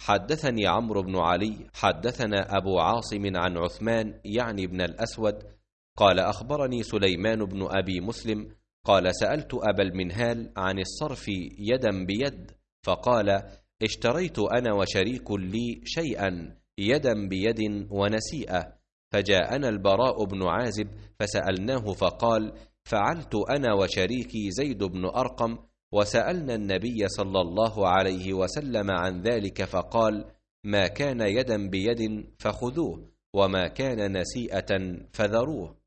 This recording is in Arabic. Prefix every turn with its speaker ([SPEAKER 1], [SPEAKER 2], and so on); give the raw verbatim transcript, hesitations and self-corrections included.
[SPEAKER 1] حدثني عمرو بن علي حدثنا أبو عاصم عن عثمان يعني بن الأسود قال أخبرني سليمان بن أبي مسلم قال سألت أبا المنهال عن الصرف يدا بيد فقال اشتريت أنا وشريك لي شيئا يدا بيد ونسيئة، فجاءنا البراء بن عازب فسألناه فقال فعلت أنا وشريكي زيد بن أرقم، وسألنا النبي صلى الله عليه وسلم عن ذلك فقال ما كان يدا بيد فخذوه وما كان نسيئة فذروه.